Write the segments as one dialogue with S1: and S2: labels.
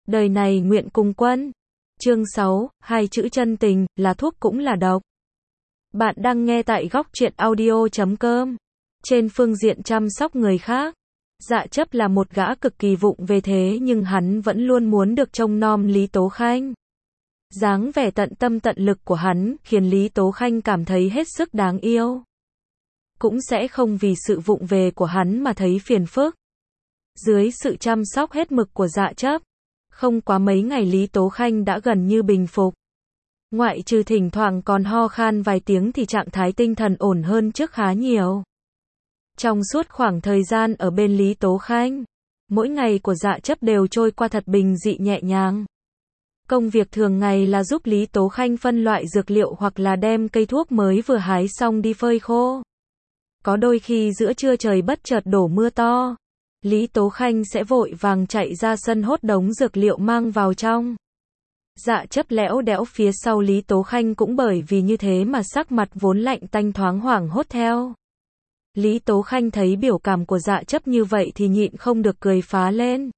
S1: Đời này nguyện cùng quân. Chương 6, hai chữ chân tình, là thuốc cũng là độc. Bạn đang nghe tại góc truyện audio.com. Trên phương diện chăm sóc người khác, Dạ Chấp là một gã cực kỳ vụng về, thế nhưng hắn vẫn luôn muốn được trông nom Lý Tố Khanh. Dáng vẻ tận tâm tận lực của hắn khiến Lý Tố Khanh cảm thấy hết sức đáng yêu. Cũng sẽ không vì sự vụng về của hắn mà thấy phiền phức. Dưới sự chăm sóc hết mực của Dạ Chấp, không quá mấy ngày Lý Tố Khanh đã gần như bình phục. Ngoại trừ thỉnh thoảng còn ho khan vài tiếng thì trạng thái tinh thần ổn hơn trước khá nhiều. Trong suốt khoảng thời gian ở bên Lý Tố Khanh, mỗi ngày của Dạ Chấp đều trôi qua thật bình dị nhẹ nhàng. Công việc thường ngày là giúp Lý Tố Khanh phân loại dược liệu hoặc là đem cây thuốc mới vừa hái xong đi phơi khô. Có đôi khi giữa trưa trời bất chợt đổ mưa to, Lý Tố Khanh sẽ vội vàng chạy ra sân hốt đống dược liệu mang vào trong. Dạ Chấp lẽo đẽo phía sau Lý Tố Khanh cũng bởi vì như thế mà sắc mặt vốn lạnh tanh thoáng hoảng hốt theo. Lý Tố Khanh thấy biểu cảm của Dạ Chấp như vậy thì nhịn không được cười phá lên.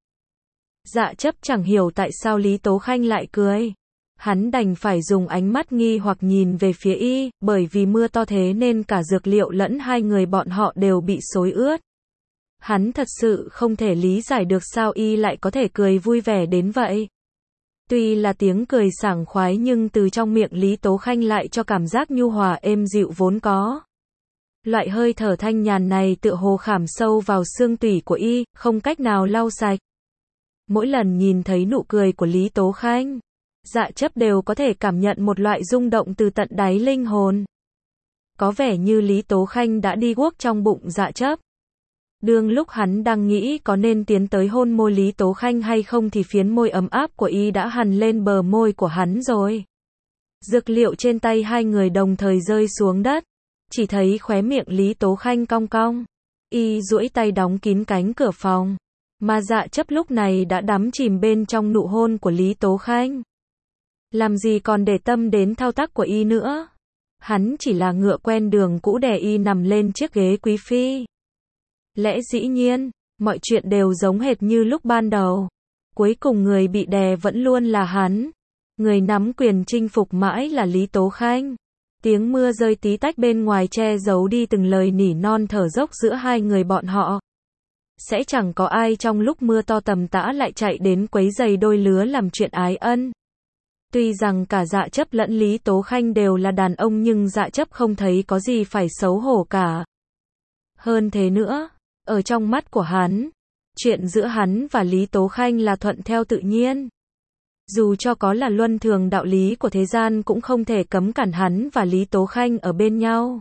S1: Dạ Chấp chẳng hiểu tại sao Lý Tố Khanh lại cười. Hắn đành phải dùng ánh mắt nghi hoặc nhìn về phía y, bởi vì mưa to thế nên cả dược liệu lẫn hai người bọn họ đều bị xối ướt. Hắn thật sự không thể lý giải được sao y lại có thể cười vui vẻ đến vậy. Tuy là tiếng cười sảng khoái nhưng từ trong miệng Lý Tố Khanh lại cho cảm giác nhu hòa êm dịu vốn có. Loại hơi thở thanh nhàn này tựa hồ khảm sâu vào xương tủy của y, không cách nào lau sạch. Mỗi lần nhìn thấy nụ cười của Lý Tố Khanh, Dạ Chấp đều có thể cảm nhận một loại rung động từ tận đáy linh hồn. Có vẻ như Lý Tố Khanh đã đi guốc trong bụng Dạ Chấp. Đương lúc hắn đang nghĩ có nên tiến tới hôn môi Lý Tố Khanh hay không thì phiến môi ấm áp của y đã hằn lên bờ môi của hắn rồi. Dược liệu trên tay hai người đồng thời rơi xuống đất. Chỉ thấy khóe miệng Lý Tố Khanh cong cong. Y duỗi tay đóng kín cánh cửa phòng. Mà Dạ Chấp lúc này đã đắm chìm bên trong nụ hôn của Lý Tố Khanh. Làm gì còn để tâm đến thao tác của y nữa. Hắn chỉ là ngựa quen đường cũ đè y nằm lên chiếc ghế quý phi. Lẽ dĩ nhiên, mọi chuyện đều giống hệt như lúc ban đầu. Cuối cùng người bị đè vẫn luôn là hắn. Người nắm quyền chinh phục mãi là Lý Tố Khanh. Tiếng mưa rơi tí tách bên ngoài che giấu đi từng lời nỉ non thở dốc giữa hai người bọn họ. Sẽ chẳng có ai trong lúc mưa to tầm tã lại chạy đến quấy rầy đôi lứa làm chuyện ái ân. Tuy rằng cả Dạ Chấp lẫn Lý Tố Khanh đều là đàn ông nhưng Dạ Chấp không thấy có gì phải xấu hổ cả. Hơn thế nữa, ở trong mắt của hắn, chuyện giữa hắn và Lý Tố Khanh là thuận theo tự nhiên. Dù cho có là luân thường đạo lý của thế gian cũng không thể cấm cản hắn và Lý Tố Khanh ở bên nhau.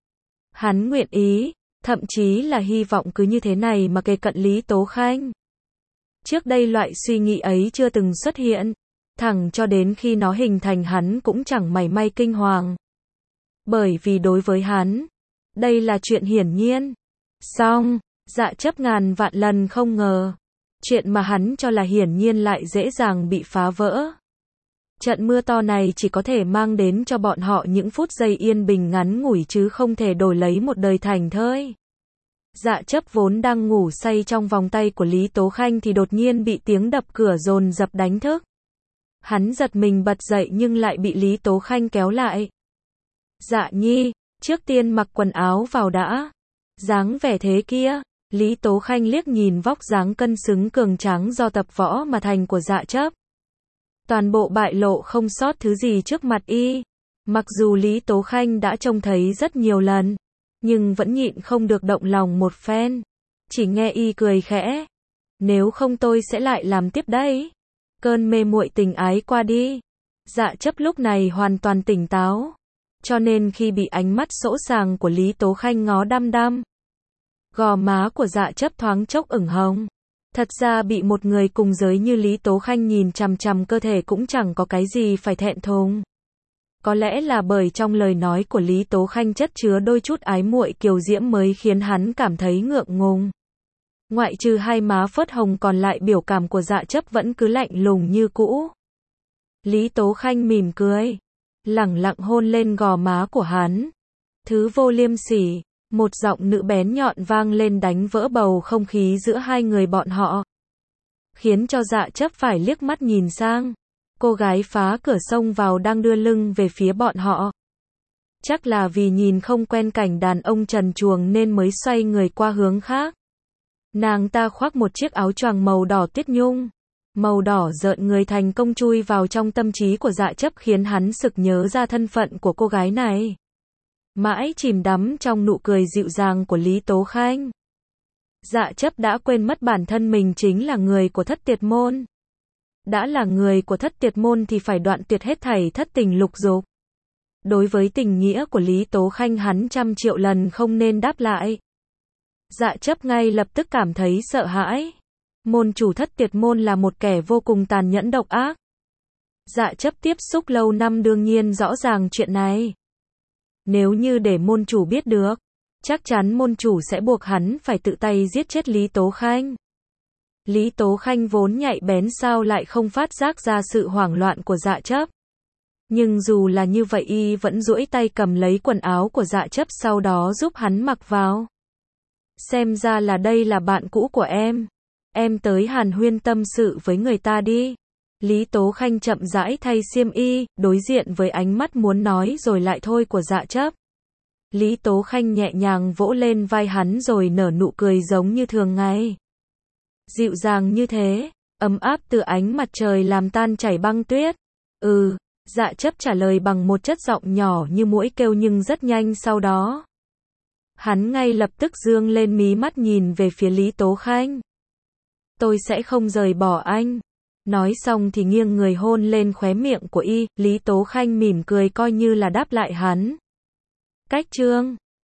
S1: Hắn nguyện ý, thậm chí là hy vọng cứ như thế này mà kề cận Lý Tố Khanh. Trước đây loại suy nghĩ ấy chưa từng xuất hiện, thẳng cho đến khi nó hình thành hắn cũng chẳng mảy may kinh hoàng. Bởi vì đối với hắn, đây là chuyện hiển nhiên. Song, Dạ Chấp ngàn vạn lần không ngờ, chuyện mà hắn cho là hiển nhiên lại dễ dàng bị phá vỡ. Trận mưa to này chỉ có thể mang đến cho bọn họ những phút giây yên bình ngắn ngủi chứ không thể đổi lấy một đời thảnh thơi. Dạ Chấp vốn đang ngủ say trong vòng tay của Lý Tố Khanh thì đột nhiên bị tiếng đập cửa dồn dập đánh thức. Hắn giật mình bật dậy nhưng lại bị Lý Tố Khanh kéo lại. Dạ Nhi, trước tiên mặc quần áo vào đã. Dáng vẻ thế kia, Lý Tố Khanh liếc nhìn vóc dáng cân xứng cường tráng do tập võ mà thành của Dạ Chấp. Toàn bộ bại lộ không sót thứ gì trước mặt y. Mặc dù Lý Tố Khanh đã trông thấy rất nhiều lần, nhưng vẫn nhịn không được động lòng một phen. Chỉ nghe y cười khẽ. Nếu không tôi sẽ lại làm tiếp đấy. Cơn mê muội tình ái qua đi. Dạ Chấp lúc này hoàn toàn tỉnh táo. Cho nên khi bị ánh mắt sỗ sàng của Lý Tố Khanh ngó đăm đăm, gò má của Dạ Chấp thoáng chốc ửng hồng. Thật ra bị một người cùng giới như Lý Tố Khanh nhìn chằm chằm cơ thể cũng chẳng có cái gì phải thẹn thùng. Có lẽ là bởi trong lời nói của Lý Tố Khanh chất chứa đôi chút ái muội kiều diễm mới khiến hắn cảm thấy ngượng ngùng. Ngoại trừ hai má phớt hồng còn lại biểu cảm của Dạ Chấp vẫn cứ lạnh lùng như cũ. Lý Tố Khanh mỉm cười, lẳng lặng hôn lên gò má của hắn. Thứ vô liêm sỉ. Một giọng nữ bén nhọn vang lên đánh vỡ bầu không khí giữa hai người bọn họ. khiến cho Dạ Chấp phải liếc mắt nhìn sang. Cô gái phá cửa xông vào đang đưa lưng về phía bọn họ. Chắc là vì nhìn không quen cảnh đàn ông trần truồng nên mới xoay người qua hướng khác. Nàng ta khoác một chiếc áo choàng màu đỏ tuyết nhung. Màu đỏ rợn người thành công chui vào trong tâm trí của Dạ Chấp khiến hắn sực nhớ ra thân phận của cô gái này. Mãi chìm đắm trong nụ cười dịu dàng của Lý Tố Khanh. Dạ Chấp đã quên mất bản thân mình chính là người của Thất Tiệt Môn. Đã là người của Thất Tiệt Môn thì phải đoạn tuyệt hết thảy thất tình lục dục. Đối với tình nghĩa của Lý Tố Khanh hắn trăm triệu lần không nên đáp lại. Dạ Chấp ngay lập tức cảm thấy sợ hãi. Môn chủ Thất Tiệt Môn là một kẻ vô cùng tàn nhẫn độc ác. Dạ Chấp tiếp xúc lâu năm đương nhiên rõ ràng chuyện này. Nếu như để môn chủ biết được, chắc chắn môn chủ sẽ buộc hắn phải tự tay giết chết Lý Tố Khanh. Lý Tố Khanh vốn nhạy bén sao lại không phát giác ra sự hoảng loạn của Dạ Chấp. Nhưng dù là như vậy y vẫn duỗi tay cầm lấy quần áo của Dạ Chấp sau đó giúp hắn mặc vào. Xem ra là đây là bạn cũ của em. Em tới hàn huyên tâm sự với người ta đi. Lý Tố Khanh chậm rãi thay xiêm y, đối diện với ánh mắt muốn nói rồi lại thôi của Dạ Chấp. Lý Tố Khanh nhẹ nhàng vỗ lên vai hắn rồi nở nụ cười giống như thường ngày. Dịu dàng như thế, ấm áp từ ánh mặt trời làm tan chảy băng tuyết. Dạ Chấp trả lời bằng một chất giọng nhỏ như muỗi kêu nhưng rất nhanh sau đó. Hắn ngay lập tức dương lên mí mắt nhìn về phía Lý Tố Khanh. Tôi sẽ không rời bỏ anh. Nói xong thì nghiêng người hôn lên khóe miệng của y, Lý Tố Khanh mỉm cười coi như là đáp lại hắn. Cách chương